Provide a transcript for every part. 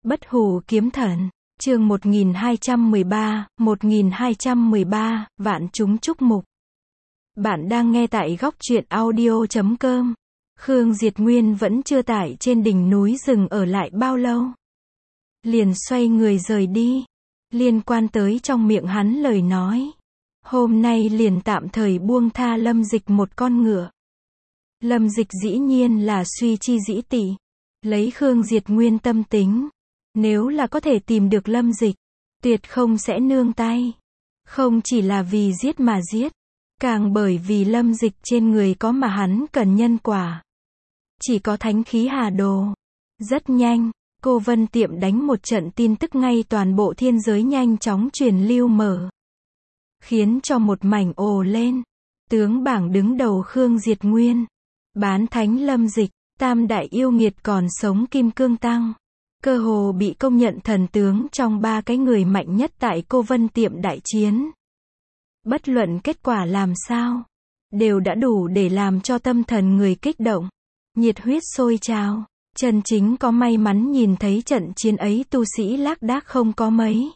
Bất hủ kiếm thần, chương 1213, vạn chúng chúc mục. Bạn đang nghe tại góc truyện audio.com. Khương Diệt Nguyên vẫn chưa tải trên đỉnh núi rừng ở lại bao lâu. Liền xoay người rời đi. Liên quan tới trong miệng hắn lời nói. Hôm nay liền tạm thời buông tha Lâm Dịch một con ngựa. Lâm Dịch dĩ nhiên là suy chi dĩ tỉ. Lấy Khương Diệt Nguyên tâm tính. Nếu là có thể tìm được Lâm Dịch, tuyệt không sẽ nương tay. Không chỉ là vì giết mà giết, càng bởi vì Lâm Dịch trên người có mà hắn cần nhân quả. Chỉ có thánh khí hà đồ. Rất nhanh, cô Vân Tiệm đánh một trận tin tức ngay toàn bộ thiên giới nhanh chóng truyền lưu mở. Khiến cho một mảnh ồ lên. Tướng bảng đứng đầu Khương Diệt Nguyên, bán thánh Lâm Dịch, tam đại yêu nghiệt còn sống Kim Cương Tăng. Cơ hồ bị công nhận thần tướng trong ba cái người mạnh nhất tại cô Vân Tiệm đại chiến. Bất luận kết quả làm sao, đều đã đủ để làm cho tâm thần người kích động, nhiệt huyết sôi trào. Chân chính có may mắn nhìn thấy trận chiến ấy tu sĩ lác đác không có mấy.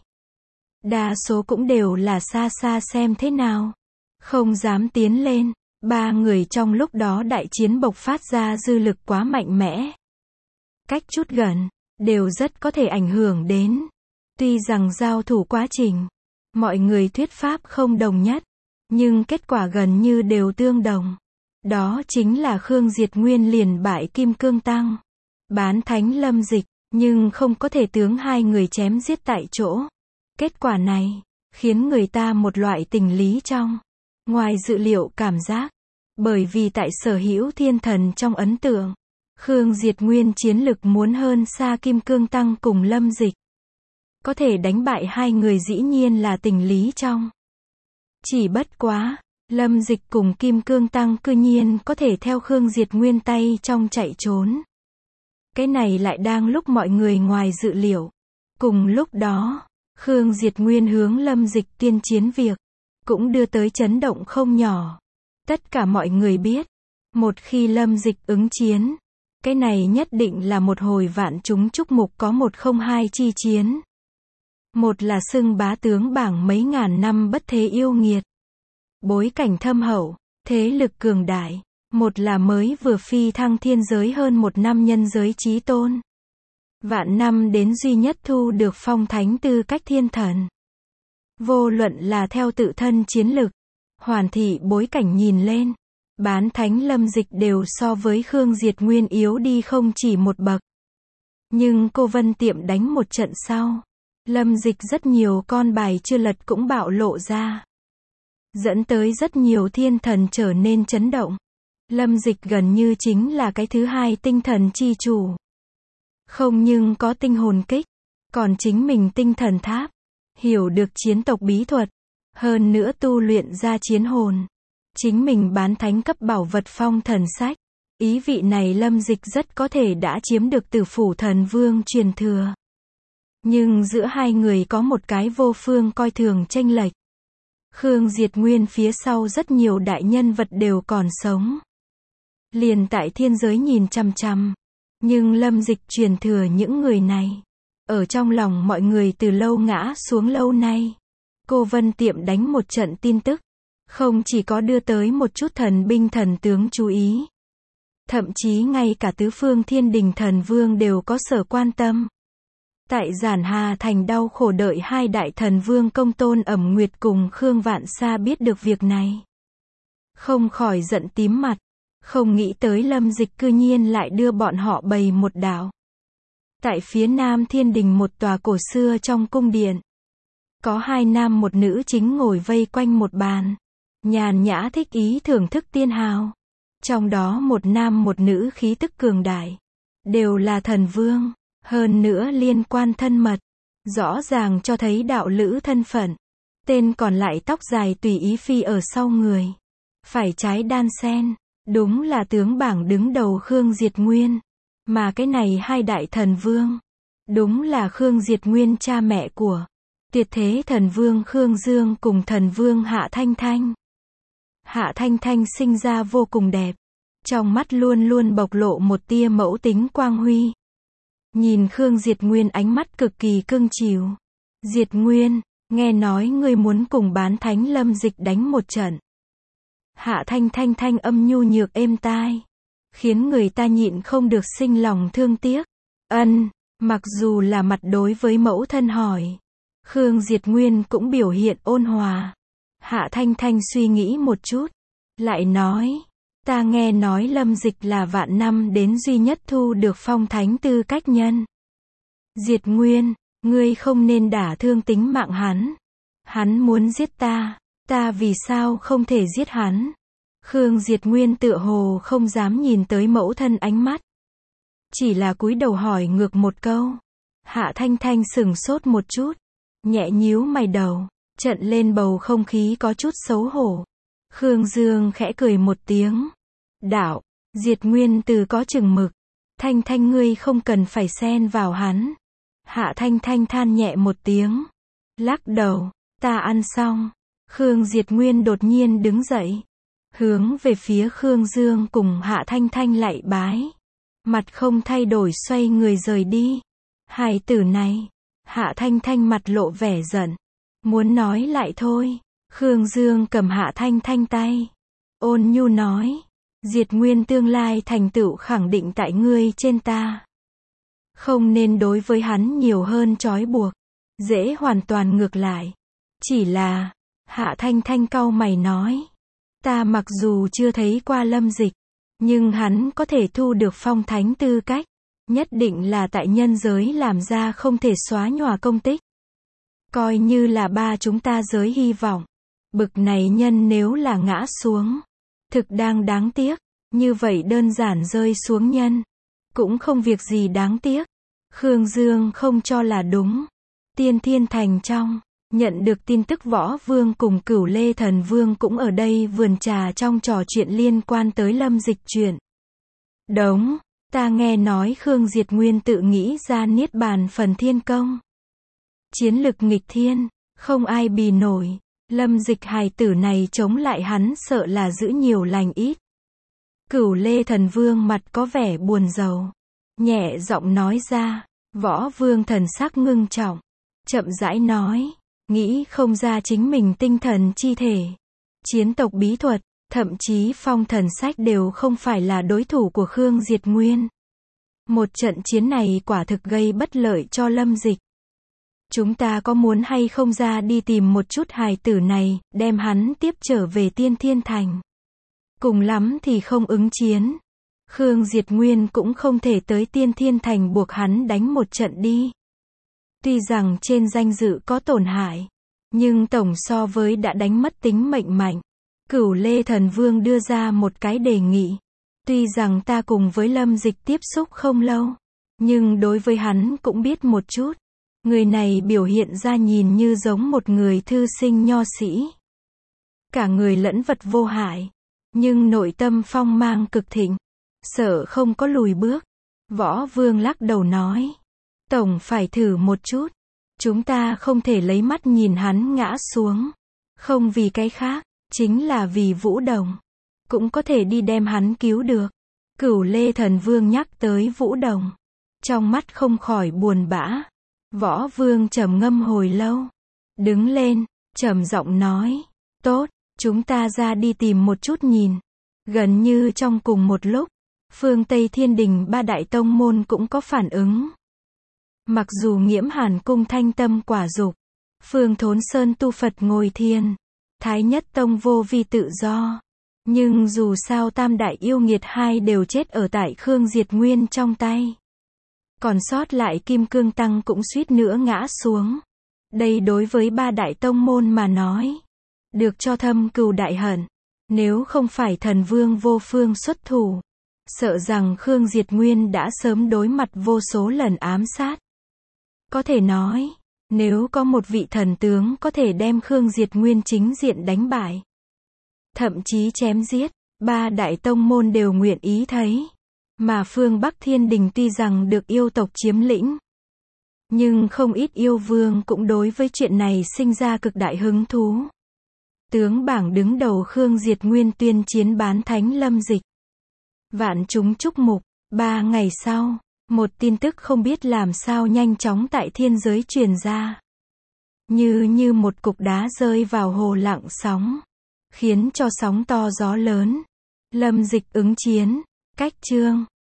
Đa số cũng đều là xa xa xem thế nào, không dám tiến lên. Ba người trong lúc đó đại chiến bộc phát ra dư lực quá mạnh mẽ. Cách chút gần, đều rất có thể ảnh hưởng đến. Tuy rằng giao thủ quá trình, mọi người thuyết pháp không đồng nhất, nhưng kết quả gần như đều tương đồng. Đó chính là Khương Diệt Nguyên liền bại Kim Cương Tăng, bán thánh Lâm Dịch, nhưng không có thể tướng hai người chém giết tại chỗ. Kết quả này, khiến người ta một loại tình lý trong, ngoài dự liệu cảm giác. Bởi vì tại sở hữu thiên thần trong ấn tượng, Khương Diệt Nguyên chiến lực muốn hơn xa Kim Cương Tăng cùng Lâm Dịch. Có thể đánh bại hai người dĩ nhiên là tình lý trong. Chỉ bất quá, Lâm Dịch cùng Kim Cương Tăng cư nhiên có thể theo Khương Diệt Nguyên tay trong chạy trốn. Cái này lại đang lúc mọi người ngoài dự liệu. Cùng lúc đó, Khương Diệt Nguyên hướng Lâm Dịch tiên chiến việc, cũng đưa tới chấn động không nhỏ. Tất cả mọi người biết, một khi Lâm Dịch ứng chiến, cái này nhất định là một hồi vạn chúng chúc mục có 102 chi chiến. Một là xưng bá tướng bảng mấy ngàn năm bất thế yêu nghiệt, bối cảnh thâm hậu, thế lực cường đại. Một là mới vừa phi thăng thiên giới hơn một năm nhân giới chí tôn. Vạn năm đến duy nhất thu được phong thánh tư cách thiên thần. Vô luận là theo tự thân chiến lực, hoàn thị bối cảnh nhìn lên, bán thánh Lâm Dịch đều so với Khương Diệt Nguyên yếu đi không chỉ một bậc. Nhưng cô Vân Tiệm đánh một trận sau, Lâm Dịch rất nhiều con bài chưa lật cũng bạo lộ ra. Dẫn tới rất nhiều thiên thần trở nên chấn động. Lâm Dịch gần như chính là cái thứ hai tinh thần chi chủ. Không nhưng có tinh hồn kích, còn chính mình tinh thần tháp, hiểu được chiến tộc bí thuật. Hơn nữa tu luyện ra chiến hồn. Chính mình bán thánh cấp bảo vật phong thần sách. Ý vị này Lâm Dịch rất có thể đã chiếm được Tử Phủ Thần Vương truyền thừa. Nhưng giữa hai người có một cái vô phương coi thường chênh lệch. Khương Diệt Nguyên phía sau rất nhiều đại nhân vật đều còn sống. Liền tại thiên giới nhìn chằm chằm. Nhưng Lâm Dịch truyền thừa những người này, ở trong lòng mọi người từ lâu ngã xuống lâu nay. Cô Vân Tiệm đánh một trận tin tức, không chỉ có đưa tới một chút thần binh thần tướng chú ý. Thậm chí ngay cả tứ phương thiên đình thần vương đều có sở quan tâm. Tại Giản Hà Thành đau khổ đợi hai đại thần vương Công Tôn Ẩm Nguyệt cùng Khương Vạn Sa biết được việc này. Không khỏi giận tím mặt, không nghĩ tới Lâm Dịch cư nhiên lại đưa bọn họ bày một đảo. Tại phía nam thiên đình một tòa cổ xưa trong cung điện. Có hai nam một nữ chính ngồi vây quanh một bàn, nhàn nhã thích ý thưởng thức tiên hào. Trong đó một nam một nữ khí tức cường đại, đều là thần vương, hơn nữa liên quan thân mật, rõ ràng cho thấy đạo lữ thân phận. Tên còn lại tóc dài tùy ý phi ở sau người, phải trái đan sen, đúng là tướng bảng đứng đầu Khương Diệt Nguyên. Mà cái này hai đại thần vương, đúng là Khương Diệt Nguyên cha mẹ của tuyệt thế thần vương Khương Dương cùng thần vương Hạ Thanh Thanh. Hạ Thanh Thanh sinh ra vô cùng đẹp, trong mắt luôn luôn bộc lộ một tia mẫu tính quang huy. Nhìn Khương Diệt Nguyên ánh mắt cực kỳ cưng chiều. Diệt Nguyên, nghe nói ngươi muốn cùng Bán Thánh Lâm Dịch đánh một trận. Hạ Thanh Thanh thanh âm nhu nhược êm tai, khiến người ta nhịn không được sinh lòng thương tiếc. Ân, mặc dù là mặt đối với mẫu thân hỏi, Khương Diệt Nguyên cũng biểu hiện ôn hòa. Hạ Thanh Thanh suy nghĩ một chút, lại nói, ta nghe nói Lâm Dịch là vạn năm đến duy nhất thu được phong thánh tư cách nhân. Diệt Nguyên, ngươi không nên đả thương tính mạng hắn. Hắn muốn giết ta, ta vì sao không thể giết hắn? Khương Diệt Nguyên tựa hồ không dám nhìn tới mẫu thân ánh mắt, chỉ là cúi đầu hỏi ngược một câu. Hạ Thanh Thanh sửng sốt một chút, nhẹ nhíu mày đầu, trận lên bầu không khí có chút xấu hổ. Khương Dương khẽ cười một tiếng. Đạo, Diệt Nguyên từ có chừng mực. Thanh Thanh ngươi không cần phải xen vào hắn. Hạ Thanh Thanh than nhẹ một tiếng, lắc đầu, ta ăn xong. Khương Diệt Nguyên đột nhiên đứng dậy, hướng về phía Khương Dương cùng Hạ Thanh Thanh lạy bái. Mặt không thay đổi xoay người rời đi. Hài tử này. Hạ Thanh Thanh mặt lộ vẻ giận, muốn nói lại thôi. Khương Dương cầm Hạ Thanh Thanh tay, ôn nhu nói, Diệt Nguyên tương lai thành tựu khẳng định tại ngươi trên ta. Không nên đối với hắn nhiều hơn trói buộc, dễ hoàn toàn ngược lại. Chỉ là, Hạ Thanh Thanh cau mày nói, ta mặc dù chưa thấy qua Lâm Dịch, nhưng hắn có thể thu được phong thánh tư cách, nhất định là tại nhân giới làm ra không thể xóa nhòa công tích. Coi như là ba chúng ta giới hy vọng. Bực này nhân nếu là ngã xuống, thực đang đáng tiếc. Như vậy đơn giản rơi xuống nhân, cũng không việc gì đáng tiếc. Khương Dương không cho là đúng. Tiên Thiên Thành trong, nhận được tin tức Võ Vương cùng Cửu Lê Thần Vương cũng ở đây vườn trà trong trò chuyện liên quan tới Lâm Dịch chuyện. Đống, ta nghe nói Khương Diệt Nguyên tự nghĩ ra Niết Bàn Phần Thiên Công. Chiến lực nghịch thiên, không ai bì nổi. Lâm Dịch hài tử này chống lại hắn sợ là giữ nhiều lành ít. Cửu Lê Thần Vương mặt có vẻ buồn rầu, nhẹ giọng nói ra. Võ Vương thần sắc ngưng trọng, chậm rãi nói, nghĩ không ra chính mình tinh thần chi thể, chiến tộc bí thuật, thậm chí phong thần sách đều không phải là đối thủ của Khương Diệt Nguyên. Một trận chiến này quả thực gây bất lợi cho Lâm Dịch. Chúng ta có muốn hay không ra đi tìm một chút hài tử này, đem hắn tiếp trở về Tiên Thiên Thành. Cùng lắm thì không ứng chiến. Khương Diệt Nguyên cũng không thể tới Tiên Thiên Thành buộc hắn đánh một trận đi. Tuy rằng trên danh dự có tổn hại, nhưng tổng so với đã đánh mất tính mệnh mạnh. Cửu Lê Thần Vương đưa ra một cái đề nghị. Tuy rằng ta cùng với Lâm Dịch tiếp xúc không lâu, nhưng đối với hắn cũng biết một chút. Người này biểu hiện ra nhìn như giống một người thư sinh nho sĩ. Cả người lẫn vật vô hại, nhưng nội tâm phong mang cực thịnh, sợ không có lùi bước. Võ Vương lắc đầu nói, tổng phải thử một chút. Chúng ta không thể lấy mắt nhìn hắn ngã xuống. Không vì cái khác, chính là vì Vũ Đồng. Cũng có thể đi đem hắn cứu được. Cửu Lê Thần Vương nhắc tới Vũ Đồng, trong mắt không khỏi buồn bã. Võ Vương trầm ngâm hồi lâu, đứng lên, trầm giọng nói, tốt, chúng ta ra đi tìm một chút nhìn. Gần như trong cùng một lúc, phương Tây Thiên Đình ba đại tông môn cũng có phản ứng. Mặc dù Nghiễm Hàn cung thanh tâm quả dục, phương Thốn Sơn tu Phật ngồi thiền, Thái Nhất Tông vô vi tự do, nhưng dù sao tam đại yêu nghiệt hai đều chết ở tại Khương Diệt Nguyên trong tay. Còn sót lại Kim Cương Tăng cũng suýt nữa ngã xuống. Đây đối với ba đại tông môn mà nói, được cho thâm cừu đại hận. Nếu không phải thần vương vô phương xuất thủ, sợ rằng Khương Diệt Nguyên đã sớm đối mặt vô số lần ám sát. Có thể nói, nếu có một vị thần tướng có thể đem Khương Diệt Nguyên chính diện đánh bại, thậm chí chém giết, ba đại tông môn đều nguyện ý thấy. Mà phương Bắc Thiên Đình tuy rằng được yêu tộc chiếm lĩnh, nhưng không ít yêu vương cũng đối với chuyện này sinh ra cực đại hứng thú. Tướng bảng đứng đầu Khương Diệt Nguyên tuyên chiến Bán Thánh Lâm Dịch. Vạn chúng chúc mục. 3 ngày sau, Một tin tức không biết làm sao nhanh chóng tại thiên giới truyền ra. Như một cục đá rơi vào hồ lặng sóng. Khiến cho sóng to gió lớn. Lâm Dịch ứng chiến. Cách chương